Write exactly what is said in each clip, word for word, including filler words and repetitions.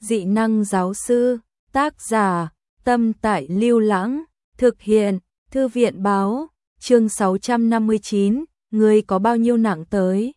Dị năng giáo sư, tác giả, Tâm Tại Lưu Lãng, thực hiện, Thư viện báo, chương sáu trăm năm mươi chín, người có bao nhiêu nặng tới.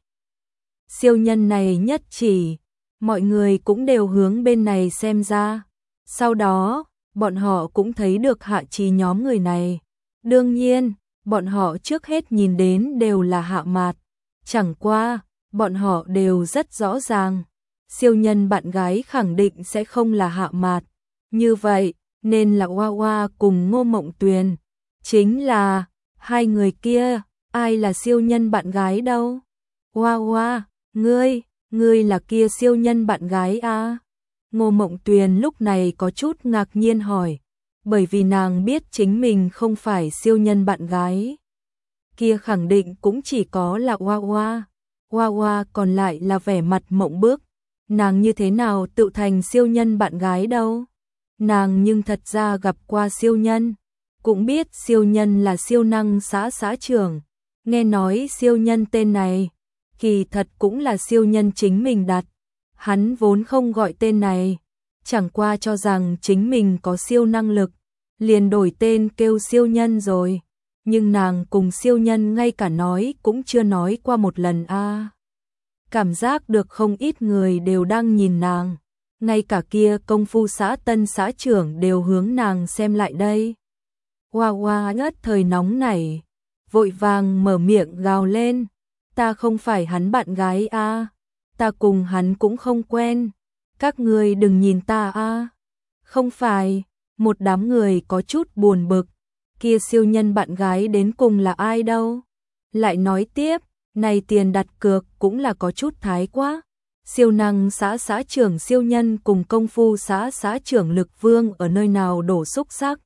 Siêu nhân này nhất chỉ, mọi người cũng đều hướng bên này xem ra. Sau đó, bọn họ cũng thấy được Hạ Trì nhóm người này. Đương nhiên, bọn họ trước hết nhìn đến đều là Hạ Mạt. Chẳng qua, bọn họ đều rất rõ ràng. Siêu nhân bạn gái khẳng định sẽ không là Hạ Mạt. Như vậy, nên là Hoa Hoa cùng Ngô Mộng Tuyền. Chính là, hai người kia, ai là siêu nhân bạn gái đâu? Hoa Hoa, ngươi, ngươi là kia siêu nhân bạn gái à? Ngô Mộng Tuyền lúc này có chút ngạc nhiên hỏi, bởi vì nàng biết chính mình không phải siêu nhân bạn gái. Kia khẳng định cũng chỉ có là Hoa Hoa. Hoa Hoa còn lại là vẻ mặt mộng bức. Nàng như thế nào tự thành siêu nhân bạn gái đâu? Nàng nhưng thật ra gặp qua siêu nhân, cũng biết siêu nhân là siêu năng xã xã trưởng. Nghe nói siêu nhân tên này, kỳ thật cũng là siêu nhân chính mình đặt. Hắn vốn không gọi tên này, chẳng qua cho rằng chính mình có siêu năng lực, liền đổi tên kêu siêu nhân rồi. Nhưng nàng cùng siêu nhân ngay cả nói cũng chưa nói qua một lần a. À. Cảm giác được không ít người đều đang nhìn nàng, ngay cả kia công phu xã tân xã trưởng đều hướng nàng xem lại đây. Hoa Hoa nhất thời nóng nảy, vội vàng mở miệng gào lên, ta không phải hắn bạn gái a, à. Ta cùng hắn cũng không quen, các người đừng nhìn ta a. À. Không phải, một đám người có chút buồn bực, kia siêu nhân bạn gái đến cùng là ai đâu. Lại nói tiếp, này tiền đặt cược cũng là có chút thái quá. Siêu năng xã xã trưởng siêu nhân cùng công phu xã xã trưởng Lực Vương ở nơi nào đổ xúc sắc.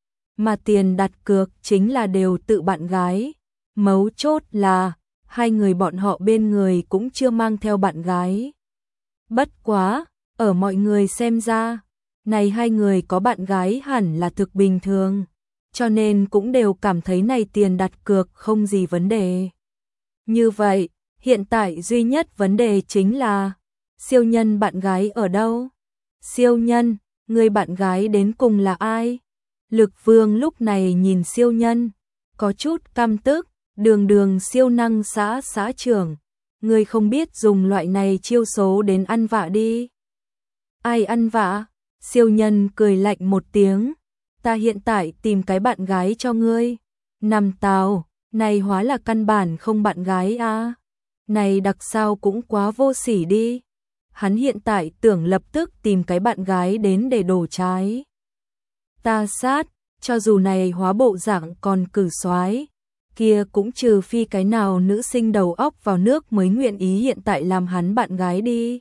Mà tiền đặt cược chính là đều tự bạn gái. Mấu chốt là, hai người bọn họ bên người cũng chưa mang theo bạn gái. Bất quá, ở mọi người xem ra, này hai người có bạn gái hẳn là thực bình thường. Cho nên cũng đều cảm thấy này tiền đặt cược không gì vấn đề. Như vậy, hiện tại duy nhất vấn đề chính là siêu nhân bạn gái ở đâu? Siêu nhân, người bạn gái đến cùng là ai? Lực Vương lúc này nhìn siêu nhân, có chút căm tức, đường đường siêu năng xã xã trưởng, người không biết dùng loại này chiêu số đến ăn vạ đi. Ai ăn vạ? Siêu nhân cười lạnh một tiếng, ta hiện tại tìm cái bạn gái cho ngươi. Nằm tào, này hóa là căn bản không bạn gái à? Này đặc sao cũng quá vô sỉ đi. Hắn hiện tại tưởng lập tức tìm cái bạn gái đến để đổ trái. Ta sát, cho dù này hóa bộ dạng còn cử soái, kia cũng trừ phi cái nào nữ sinh đầu óc vào nước mới nguyện ý hiện tại làm hắn bạn gái đi.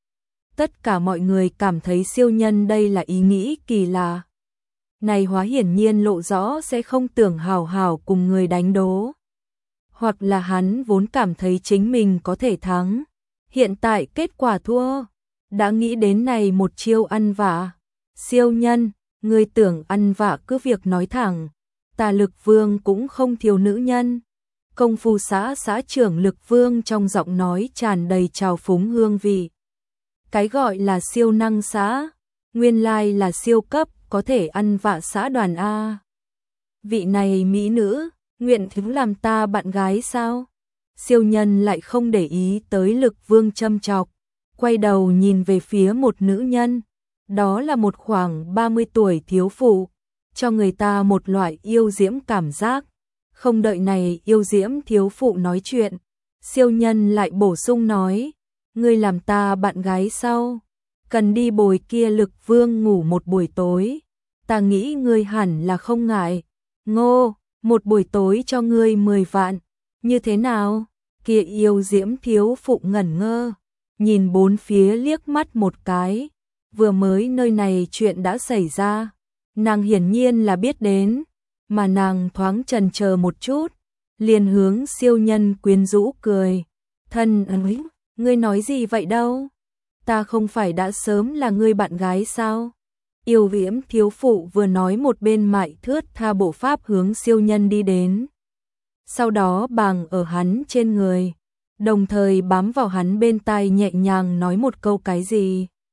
Tất cả mọi người cảm thấy siêu nhân đây là ý nghĩ kỳ lạ. Này hóa hiển nhiên lộ rõ sẽ không tưởng hào hào cùng người đánh đố. Hoặc là hắn vốn cảm thấy chính mình có thể thắng. Hiện tại kết quả thua. Đã nghĩ đến này một chiêu ăn vạ. Siêu nhân, người tưởng ăn vạ cứ việc nói thẳng. Ta Lực Vương cũng không thiếu nữ nhân. Công phu xã xã trưởng Lực Vương trong giọng nói tràn đầy trào phúng hương vị. Cái gọi là siêu năng xã, nguyên lai là siêu cấp, có thể ăn vạ xã đoàn A. Vị này mỹ nữ, nguyện thứ làm ta bạn gái sao? Siêu nhân lại không để ý tới Lực Vương châm chọc, quay đầu nhìn về phía một nữ nhân, đó là một khoảng ba mươi tuổi thiếu phụ, cho người ta một loại yêu diễm cảm giác. Không đợi này yêu diễm thiếu phụ nói chuyện, siêu nhân lại bổ sung nói, ngươi làm ta bạn gái sao? Cần đi bồi kia Lực Vương ngủ một buổi tối. Ta nghĩ ngươi hẳn là không ngại. Ngô, một buổi tối cho ngươi mười vạn. Như thế nào? Kia yêu diễm thiếu phụ ngẩn ngơ, nhìn bốn phía liếc mắt một cái. Vừa mới nơi này chuyện đã xảy ra, nàng hiển nhiên là biết đến, mà nàng thoáng chần chờ một chút, liền hướng siêu nhân quyến rũ cười. Thân ơi, ngươi nói gì vậy đâu? Ta không phải đã sớm là ngươi bạn gái sao? Yêu diễm thiếu phụ vừa nói một bên mại thướt tha bộ pháp hướng siêu nhân đi đến. Sau đó bàng ở hắn trên người, đồng thời bám vào hắn bên tai nhẹ nhàng nói một câu cái gì.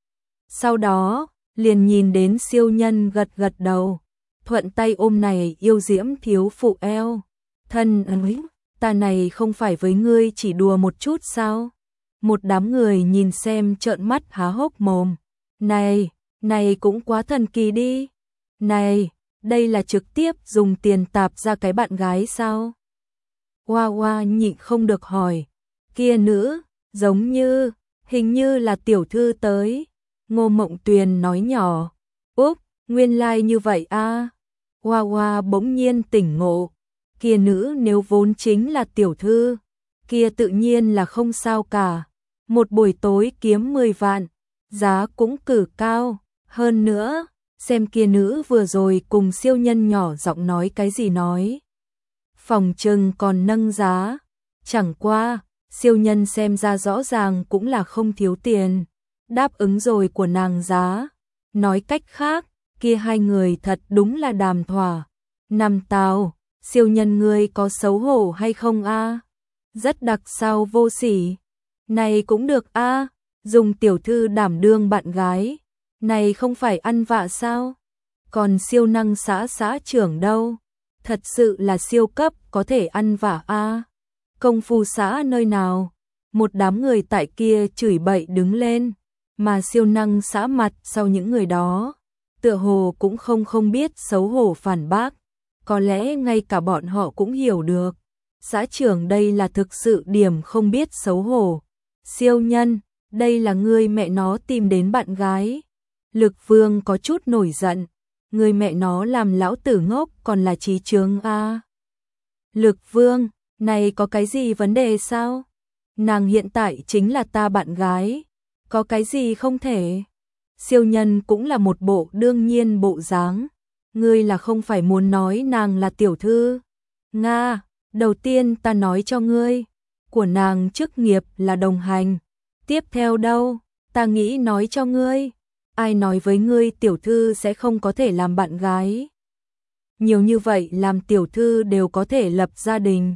Sau đó, liền nhìn đến siêu nhân gật gật đầu, thuận tay ôm này yêu diễm thiếu phụ eo. Thân ơi, ta này không phải với ngươi chỉ đùa một chút sao? Một đám người nhìn xem trợn mắt há hốc mồm. Này, này cũng quá thần kỳ đi. Này, đây là trực tiếp dùng tiền tạp ra cái bạn gái sao? Hoa hoa nhịn không được hỏi. Kia nữ, giống như, hình như là tiểu thư tới. Ngô Mộng Tuyền nói nhỏ. Úp, nguyên lai like như vậy a. À. Hoa hoa bỗng nhiên tỉnh ngộ. Kia nữ nếu vốn chính là tiểu thư, kia tự nhiên là không sao cả. Một buổi tối kiếm mười vạn, giá cũng cử cao. Hơn nữa, xem kia nữ vừa rồi cùng siêu nhân nhỏ giọng nói cái gì nói. Phòng trừng còn nâng giá. Chẳng qua, siêu nhân xem ra rõ ràng cũng là không thiếu tiền. Đáp ứng rồi của nàng giá. Nói cách khác, kia hai người thật đúng là đàm thỏa. Năm tào, siêu nhân ngươi có xấu hổ hay không a? Rất đặc sao vô sỉ. Này cũng được a, dùng tiểu thư đảm đương bạn gái. Này không phải ăn vạ sao? Còn siêu năng xã xã trưởng đâu? Thật sự là siêu cấp có thể ăn vạ a. Công phu xã nơi nào? Một đám người tại kia chửi bậy đứng lên, mà siêu năng xã mặt sau những người đó, tựa hồ cũng không không biết xấu hổ phản bác. Có lẽ ngay cả bọn họ cũng hiểu được. Xã trưởng đây là thực sự điểm không biết xấu hổ. Siêu nhân, đây là ngươi mẹ nó tìm đến bạn gái. Lực Vương có chút nổi giận. Người mẹ nó làm lão tử ngốc còn là trí chướng a. Lực Vương, này có cái gì vấn đề sao? Nàng hiện tại chính là ta bạn gái. Có cái gì không thể? Siêu nhân cũng là một bộ đương nhiên bộ dáng. Ngươi là không phải muốn nói nàng là tiểu thư. Nga, đầu tiên ta nói cho ngươi, của nàng chức nghiệp là đồng hành. Tiếp theo đâu, ta nghĩ nói cho ngươi, ai nói với ngươi tiểu thư sẽ không có thể làm bạn gái. Nhiều như vậy làm tiểu thư đều có thể lập gia đình,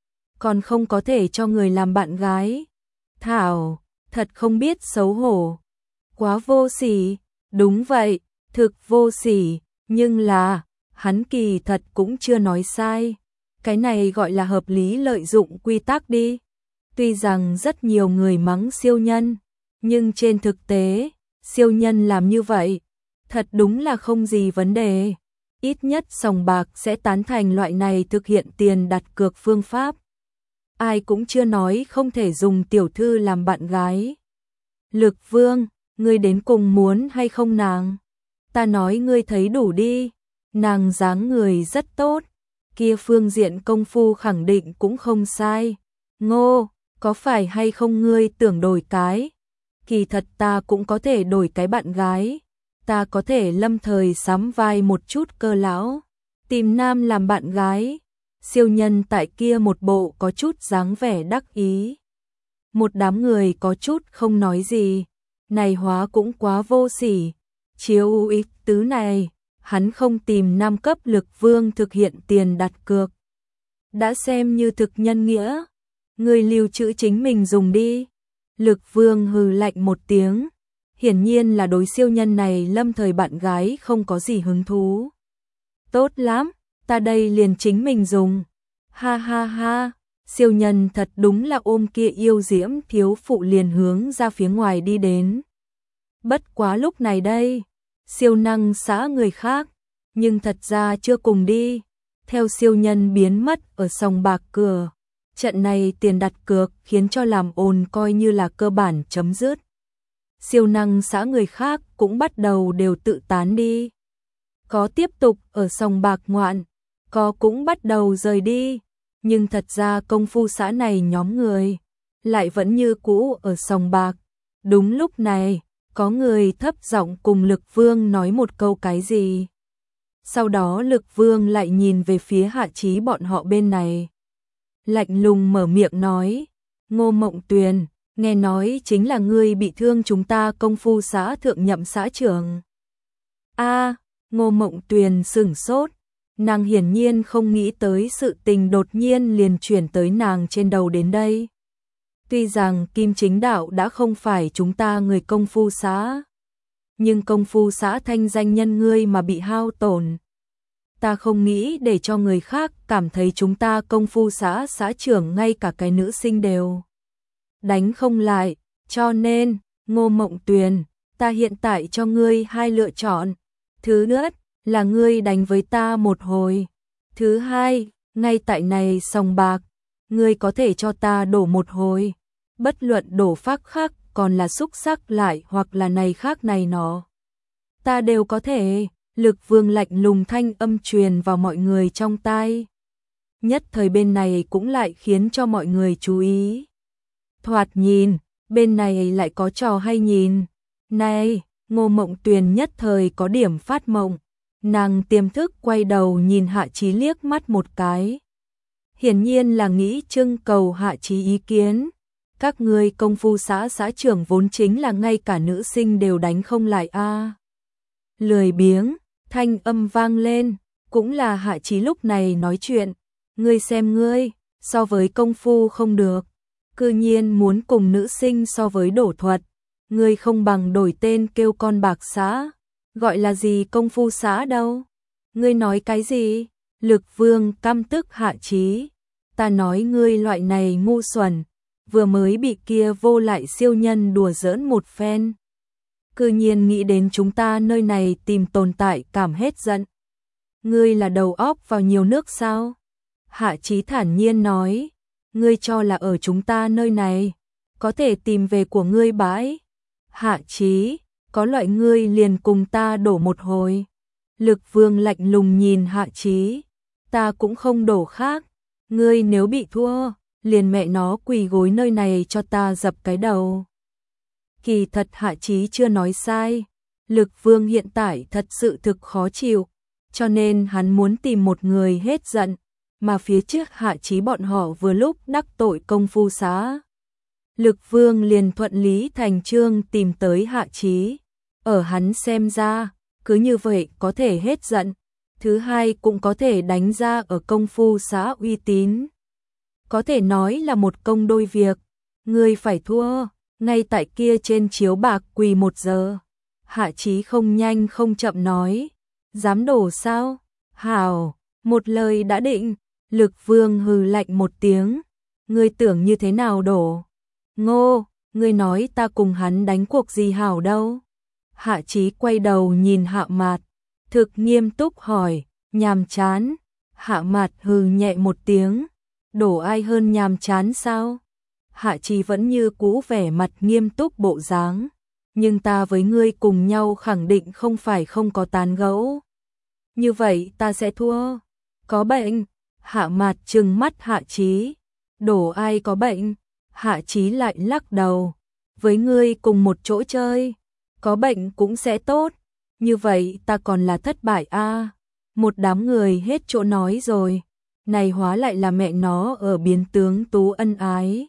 còn không có thể cho người làm bạn gái. Thảo, thật không biết xấu hổ. Quá vô sỉ, đúng vậy, thực vô sỉ, nhưng là, hắn kỳ thật cũng chưa nói sai. Cái này gọi là hợp lý lợi dụng quy tắc đi. Tuy rằng rất nhiều người mắng siêu nhân, nhưng trên thực tế, siêu nhân làm như vậy, thật đúng là không gì vấn đề. Ít nhất sòng bạc sẽ tán thành loại này thực hiện tiền đặt cược phương pháp. Ai cũng chưa nói không thể dùng tiểu thư làm bạn gái. Lực Vương, ngươi đến cùng muốn hay không nàng? Ta nói ngươi thấy đủ đi. Nàng dáng người rất tốt, kia phương diện công phu khẳng định cũng không sai. Ngô, có phải hay không ngươi tưởng đổi cái? Kỳ thật ta cũng có thể đổi cái bạn gái. Ta có thể lâm thời sắm vai một chút cơ lão, tìm nam làm bạn gái. Siêu nhân tại kia một bộ có chút dáng vẻ đắc ý. Một đám người có chút không nói gì. Này hóa cũng quá vô sỉ. Chiếu ý tứ này, hắn không tìm nam cấp Lực Vương thực hiện tiền đặt cược. Đã xem như thực nhân nghĩa. Người lưu trữ chính mình dùng đi. Lực Vương hừ lạnh một tiếng. Hiển nhiên là đối siêu nhân này lâm thời bạn gái không có gì hứng thú. Tốt lắm, ta đây liền chính mình dùng. Ha ha ha, siêu nhân thật đúng là ôm kia yêu diễm thiếu phụ liền hướng ra phía ngoài đi đến. Bất quá lúc này đây, siêu năng xã người khác, nhưng thật ra chưa cùng đi. Theo siêu nhân biến mất ở sòng bạc cửa, trận này tiền đặt cược khiến cho làm ồn coi như là cơ bản chấm dứt. Siêu năng xã người khác cũng bắt đầu đều tự tán đi. Có tiếp tục ở sòng bạc ngoạn, có cũng bắt đầu rời đi. Nhưng thật ra công phu xã này nhóm người lại vẫn như cũ ở sòng bạc. Đúng lúc này, có người thấp giọng cùng Lực Vương nói một câu cái gì. Sau đó Lực Vương lại nhìn về phía Hạ Chí bọn họ bên này. Lạnh lùng mở miệng nói, Ngô Mộng Tuyền, nghe nói chính là ngươi bị thương chúng ta công phu xã thượng nhậm xã trưởng. A, Ngô Mộng Tuyền sửng sốt, nàng hiển nhiên không nghĩ tới sự tình đột nhiên liền chuyển tới nàng trên đầu đến đây. Tuy rằng Kim Chính Đạo đã không phải chúng ta người công phu xã, nhưng công phu xã thanh danh nhân ngươi mà bị hao tổn. Ta không nghĩ để cho người khác cảm thấy chúng ta công phu xã xã trưởng ngay cả cái nữ sinh đều đánh không lại, cho nên, Ngô Mộng Tuyền, ta hiện tại cho ngươi hai lựa chọn. Thứ nhất là ngươi đánh với ta một hồi. Thứ hai, ngay tại này sòng bạc, ngươi có thể cho ta đổ một hồi. Bất luận đổ phác khác còn là xúc sắc lại hoặc là này khác này nó. Ta đều có thể. Lực Vương lạnh lùng thanh âm truyền vào mọi người trong tai. Nhất thời bên này cũng lại khiến cho mọi người chú ý. Thoạt nhìn, bên này lại có trò hay nhìn. Này, Ngô Mộng Tuyền nhất thời có điểm phát mộng. Nàng tiềm thức quay đầu nhìn Hạ Chí liếc mắt một cái. Hiển nhiên là nghĩ trưng cầu Hạ Chí ý kiến. Các ngươi công phu xã xã trưởng vốn chính là ngay cả nữ sinh đều đánh không lại a. À. Lười biếng, thanh âm vang lên, cũng là Hạ Chí lúc này nói chuyện. Ngươi xem ngươi, so với công phu không được, cư nhiên muốn cùng nữ sinh so với đổ thuật. Ngươi không bằng đổi tên kêu con bạc xã, gọi là gì công phu xã đâu. Ngươi nói cái gì? Lực Vương căm tức Hạ Chí. Ta nói ngươi loại này ngu xuẩn, vừa mới bị kia vô lại siêu nhân đùa giỡn một phen. Cư nhiên nghĩ đến chúng ta nơi này tìm tồn tại cảm hết giận. Ngươi là đầu óc vào nhiều nước sao? Hạ Chí thản nhiên nói, ngươi cho là ở chúng ta nơi này, có thể tìm về của ngươi bãi. Hạ Chí, có loại ngươi liền cùng ta đổ một hồi. Lực Vương lạnh lùng nhìn Hạ Chí, ta cũng không đổ khác. Ngươi nếu bị thua, liền mẹ nó quỳ gối nơi này cho ta dập cái đầu. Kỳ thật Hạ Chí chưa nói sai, Lực Vương hiện tại thật sự thực khó chịu, cho nên hắn muốn tìm một người hết giận, mà phía trước Hạ Chí bọn họ vừa lúc đắc tội công phu xã. Lực Vương liền thuận lý thành chương tìm tới Hạ Chí, ở hắn xem ra, cứ như vậy có thể hết giận, thứ hai cũng có thể đánh ra ở công phu xã uy tín. Có thể nói là một công đôi việc, ngươi phải thua. Ngay tại kia trên chiếu bạc quỳ một giờ. Hạ Chí không nhanh không chậm nói. Dám đổ sao? Hảo, một lời đã định. Lực Vương hừ lạnh một tiếng. Ngươi tưởng như thế nào đổ? Ngô, ngươi nói ta cùng hắn đánh cuộc gì hảo đâu? Hạ Chí quay đầu nhìn Hạ Mạt. Thực nghiêm túc hỏi, nhàm chán. Hạ Mạt hừ nhẹ một tiếng. Đổ ai hơn nhàm chán sao? Hạ Chí vẫn như cũ vẻ mặt nghiêm túc bộ dáng, nhưng ta với ngươi cùng nhau khẳng định không phải không có tán gẫu. Như vậy ta sẽ thua. Có bệnh? Hạ Mạt trừng mắt Hạ Chí. Đổ ai có bệnh? Hạ Chí lại lắc đầu. Với ngươi cùng một chỗ chơi, có bệnh cũng sẽ tốt. Như vậy ta còn là thất bại a. À. Một đám người hết chỗ nói rồi. Này hóa lại là mẹ nó ở biến tướng tú ân ái.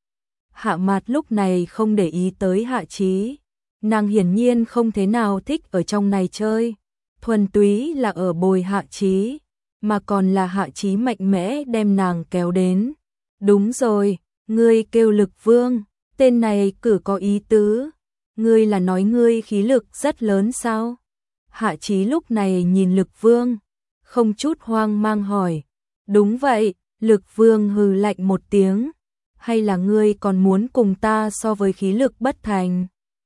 Hạ Mạt lúc này không để ý tới Hạ Chí, nàng hiển nhiên không thế nào thích ở trong này chơi, thuần túy là ở bồi Hạ Chí, mà còn là Hạ Chí mạnh mẽ đem nàng kéo đến. Đúng rồi, ngươi kêu Lực Vương, tên này cử có ý tứ, ngươi là nói ngươi khí lực rất lớn sao? Hạ Chí lúc này nhìn Lực Vương, không chút hoang mang hỏi. Đúng vậy, Lực Vương hừ lạnh một tiếng. Hay là ngươi còn muốn cùng ta so với khí lực bất thành?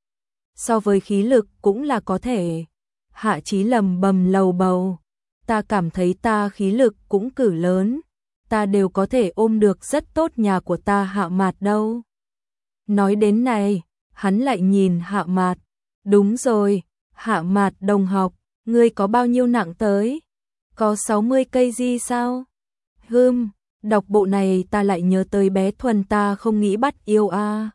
So với khí lực cũng là có thể. Hạ Chí lầm bầm lầu bầu. Ta cảm thấy ta khí lực cũng cử lớn. Ta đều có thể ôm được rất tốt nhà của ta Hạ Mạt đâu. Nói đến này, hắn lại nhìn Hạ Mạt. Đúng rồi, Hạ Mạt đồng học, ngươi có bao nhiêu nặng tới? Có sáu mươi cây gì sao? Hừm. Đọc bộ này ta lại nhớ tới bé Thuần ta không nghĩ bắt yêu a. À.